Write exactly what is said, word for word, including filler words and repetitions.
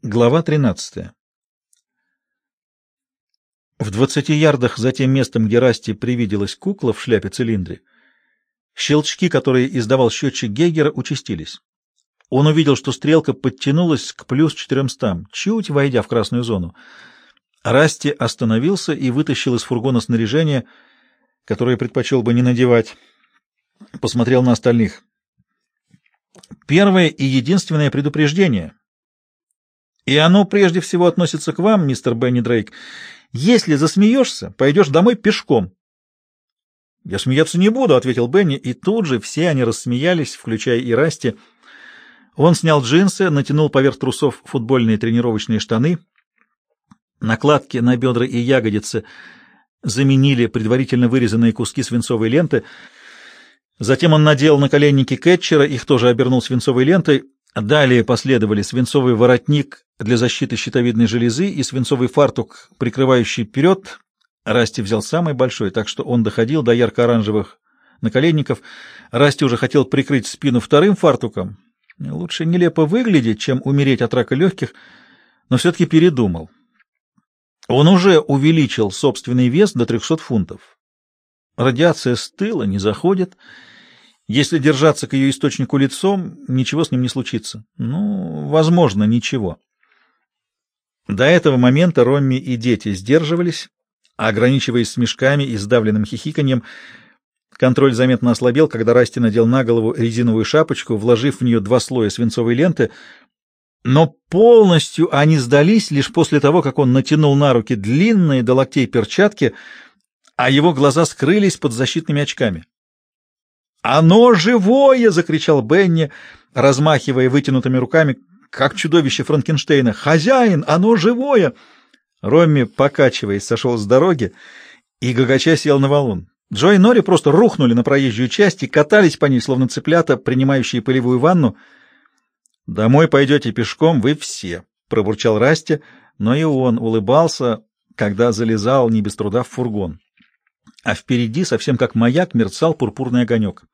Глава тринадцатая. В двадцати ярдах за тем местом, где Расти привиделась кукла в шляпе-цилиндре, щелчки, которые издавал счетчик Гейгера, участились. Он увидел, что стрелка подтянулась к плюс четырёмстам, чуть войдя в красную зону. Расти остановился и вытащил из фургона снаряжение, которое предпочел бы не надевать. Посмотрел на остальных. Первое и единственное предупреждение. И оно прежде всего относится к вам, мистер Бенни Дрейк. Если засмеешься, пойдешь домой пешком. — Я смеяться не буду, — ответил Бенни, и тут же все они рассмеялись, включая и Расти. Он снял джинсы, натянул поверх трусов футбольные тренировочные штаны. Накладки на бедра и ягодицы заменили предварительно вырезанные куски свинцовой ленты. Затем он надел наколенники кетчера, их тоже обернул свинцовой лентой. Далее последовали свинцовый воротник для защиты щитовидной железы и свинцовый фартук, прикрывающий вперед. Расти взял самый большой, так что он доходил до ярко-оранжевых наколенников. Расти уже хотел прикрыть спину вторым фартуком. Лучше нелепо выглядеть, чем умереть от рака легких, но все-таки передумал. Он уже увеличил собственный вес до трехсот фунтов. Радиация с тыла не заходит. Если держаться к ее источнику лицом, ничего с ним не случится. Ну, возможно, ничего. До этого момента Ромми и дети сдерживались, ограничиваясь смешками и сдавленным хихиканьем. Контроль заметно ослабел, когда Расти надел на голову резиновую шапочку, вложив в нее два слоя свинцовой ленты, но полностью они сдались лишь после того, как он натянул на руки длинные до локтей перчатки, а его глаза скрылись под защитными очками. «Оно живое!» — закричал Бенни, размахивая вытянутыми руками, как чудовище Франкенштейна. «Хозяин, оно живое!» Ромми, покачиваясь, сошел с дороги и гагача сел на валун. Джо и Нори просто рухнули на проезжую часть и катались по ней, словно цыплята, принимающие пылевую ванну. «Домой пойдете пешком вы все», — пробурчал Расти, но и он улыбался, когда залезал не без труда в фургон. А впереди, совсем как маяк, мерцал пурпурный огонек.